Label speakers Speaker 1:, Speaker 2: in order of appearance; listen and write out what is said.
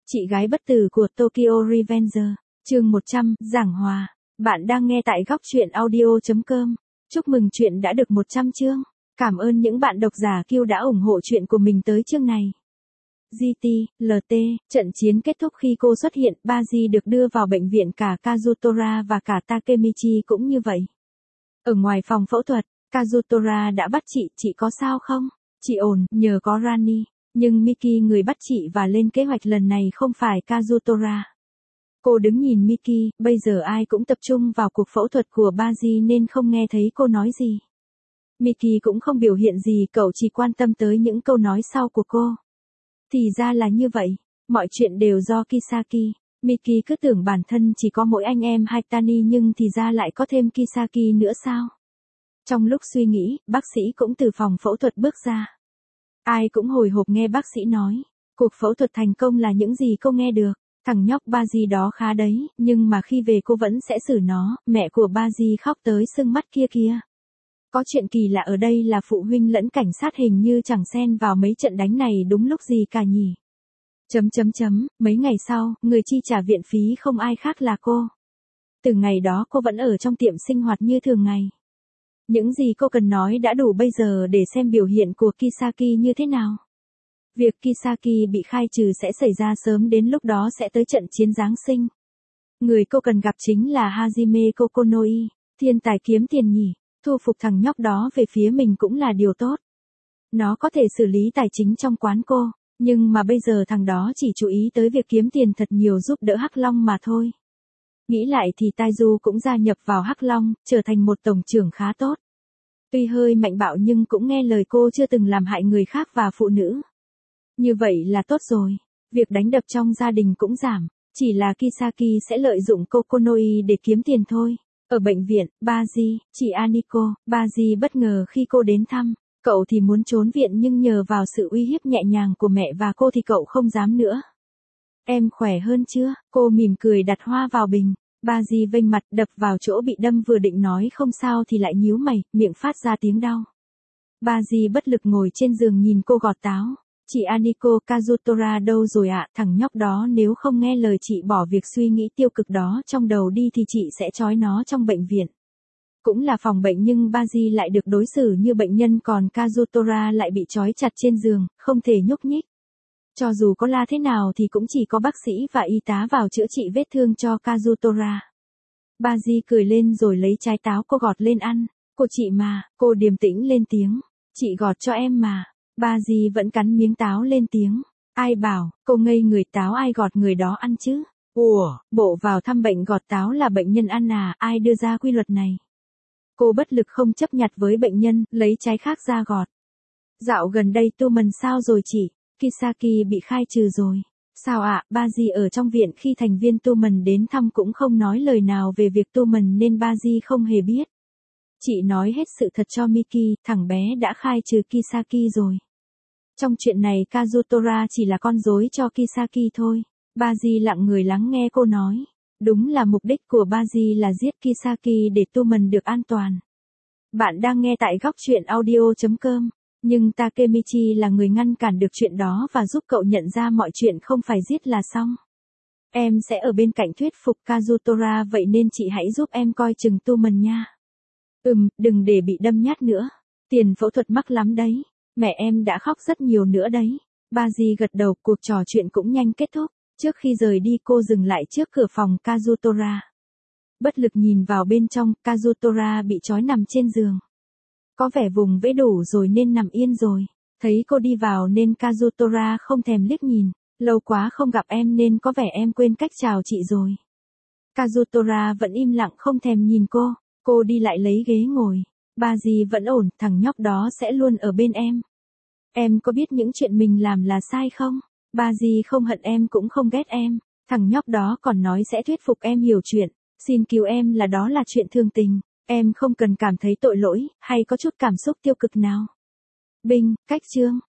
Speaker 1: Chị gái bất tử của Tokyo Revenger, chương 100, giảng hòa. Bạn đang nghe tại góc truyện audio.com. Chúc mừng chuyện đã được 100 chương. Cảm ơn những bạn độc giả Q đã ủng hộ chuyện của mình tới chương này. GT, LT, trận chiến kết thúc khi cô xuất hiện, Baji được đưa vào bệnh viện, cả Kazutora và cả Takemichi cũng như vậy. Ở ngoài phòng phẫu thuật, Kazutora đã bắt chị có sao không? Chị ổn, nhờ có Rani. Nhưng Miki người bắt chị và lên kế hoạch lần này không phải Kazutora. Cô đứng nhìn Miki, bây giờ ai cũng tập trung vào cuộc phẫu thuật của Baji nên không nghe thấy cô nói gì. Miki cũng không biểu hiện gì, cậu chỉ quan tâm tới những câu nói sau của cô. Thì ra là như vậy, mọi chuyện đều do Kisaki. Miki cứ tưởng bản thân chỉ có mỗi anh em Haitani nhưng thì ra lại có thêm Kisaki nữa sao? Trong lúc suy nghĩ, bác sĩ cũng từ phòng phẫu thuật bước ra. Ai cũng hồi hộp nghe bác sĩ nói, cuộc phẫu thuật thành công là những gì cô nghe được. Thằng nhóc Baji đó khá đấy, nhưng mà khi về cô vẫn sẽ xử nó. Mẹ của Baji khóc tới sưng mắt kia kìa. Có chuyện kỳ lạ ở đây là phụ huynh lẫn cảnh sát hình như chẳng xen vào mấy trận đánh này đúng lúc gì cả nhỉ. Mấy ngày sau, người chi trả viện phí không ai khác là cô. Từ ngày đó cô vẫn ở trong tiệm sinh hoạt như thường ngày. Những gì cô cần nói đã đủ bây giờ để xem biểu hiện của Kisaki như thế nào. Việc Kisaki bị khai trừ sẽ xảy ra sớm, đến lúc đó sẽ tới trận chiến Giáng sinh. Người cô cần gặp chính là Hajime Kokonoi, thiên tài kiếm tiền nhỉ. Thu phục thằng nhóc đó về phía mình cũng là điều tốt. Nó có thể xử lý tài chính trong quán cô, nhưng mà bây giờ thằng đó chỉ chú ý tới việc kiếm tiền thật nhiều giúp đỡ Hắc Long mà thôi. Nghĩ lại thì Taiju cũng gia nhập vào Hắc Long, trở thành một tổng trưởng khá tốt. Tuy hơi mạnh bạo nhưng cũng nghe lời cô, chưa từng làm hại người khác và phụ nữ. Như vậy là tốt rồi, việc đánh đập trong gia đình cũng giảm, chỉ là Kisaki sẽ lợi dụng Kokonoi để kiếm tiền thôi. Ở bệnh viện, Baji, chị Aniko, Baji bất ngờ khi cô đến thăm. Cậu thì muốn trốn viện nhưng nhờ vào sự uy hiếp nhẹ nhàng của mẹ và cô thì cậu không dám nữa. Em khỏe hơn chưa? Cô mỉm cười đặt hoa vào bình. Baji vênh mặt đập vào chỗ bị đâm, vừa định nói không sao thì lại nhíu mày, miệng phát ra tiếng đau. Baji bất lực ngồi trên giường nhìn cô gọt táo. Chị Aniko, Kazutora đâu rồi ạ? Thằng nhóc đó nếu không nghe lời chị bỏ việc suy nghĩ tiêu cực đó trong đầu đi thì chị sẽ trói nó trong bệnh viện. Cũng là phòng bệnh nhưng Baji lại được đối xử như bệnh nhân, còn Kazutora lại bị trói chặt trên giường, không thể nhúc nhích. Cho dù có la thế nào thì cũng chỉ có bác sĩ và y tá vào chữa trị vết thương cho Kazutora. Baji cười lên rồi lấy trái táo cô gọt lên ăn. Cô chị mà, cô điềm tĩnh lên tiếng. Chị gọt cho em mà. Baji vẫn cắn miếng táo lên tiếng. Ai bảo, cô ngây người, táo ai gọt người đó ăn chứ? Ủa, bộ vào thăm bệnh gọt táo là bệnh nhân ăn à, ai đưa ra quy luật này? Cô bất lực không chấp nhặt với bệnh nhân, lấy trái khác ra gọt. Dạo gần đây Tumen sao rồi chị? Kisaki bị khai trừ rồi. Sao ạ? Baji ở trong viện khi thành viên Tumen đến thăm cũng không nói lời nào về việc Tumen nên Baji không hề biết. Chị nói hết sự thật cho Miki, thằng bé đã khai trừ Kisaki rồi. Trong chuyện này Kazutora chỉ là con rối cho Kisaki thôi. Baji lặng người lắng nghe cô nói. Đúng là mục đích của Baji là giết Kisaki để Tumen được an toàn. Bạn đang nghe tại góc truyện audio.com. Nhưng Takemichi là người ngăn cản được chuyện đó và giúp cậu nhận ra mọi chuyện không phải giết là xong. Em sẽ ở bên cạnh thuyết phục Kazutora, vậy nên chị hãy giúp em coi chừng Tumen nha. Đừng để bị đâm nhát nữa. Tiền phẫu thuật mắc lắm đấy. Mẹ em đã khóc rất nhiều nữa đấy. Baji gật đầu, cuộc trò chuyện cũng nhanh kết thúc. Trước khi rời đi cô dừng lại trước cửa phòng Kazutora. Bất lực nhìn vào bên trong, Kazutora bị trói nằm trên giường. Có vẻ vùng vẫy đủ rồi nên nằm yên rồi. Thấy cô đi vào nên Kazutora không thèm liếc nhìn. Lâu quá không gặp em nên có vẻ em quên cách chào chị rồi. Kazutora vẫn im lặng không thèm nhìn cô. Cô đi lại lấy ghế ngồi. Baji vẫn ổn, thằng nhóc đó sẽ luôn ở bên em. Em có biết những chuyện mình làm là sai không? Baji không hận em cũng không ghét em. Thằng nhóc đó còn nói sẽ thuyết phục em hiểu chuyện. Xin cứu em là đó là chuyện thường tình. Em không cần cảm thấy tội lỗi, hay có chút cảm xúc tiêu cực nào. Binh, cách chương.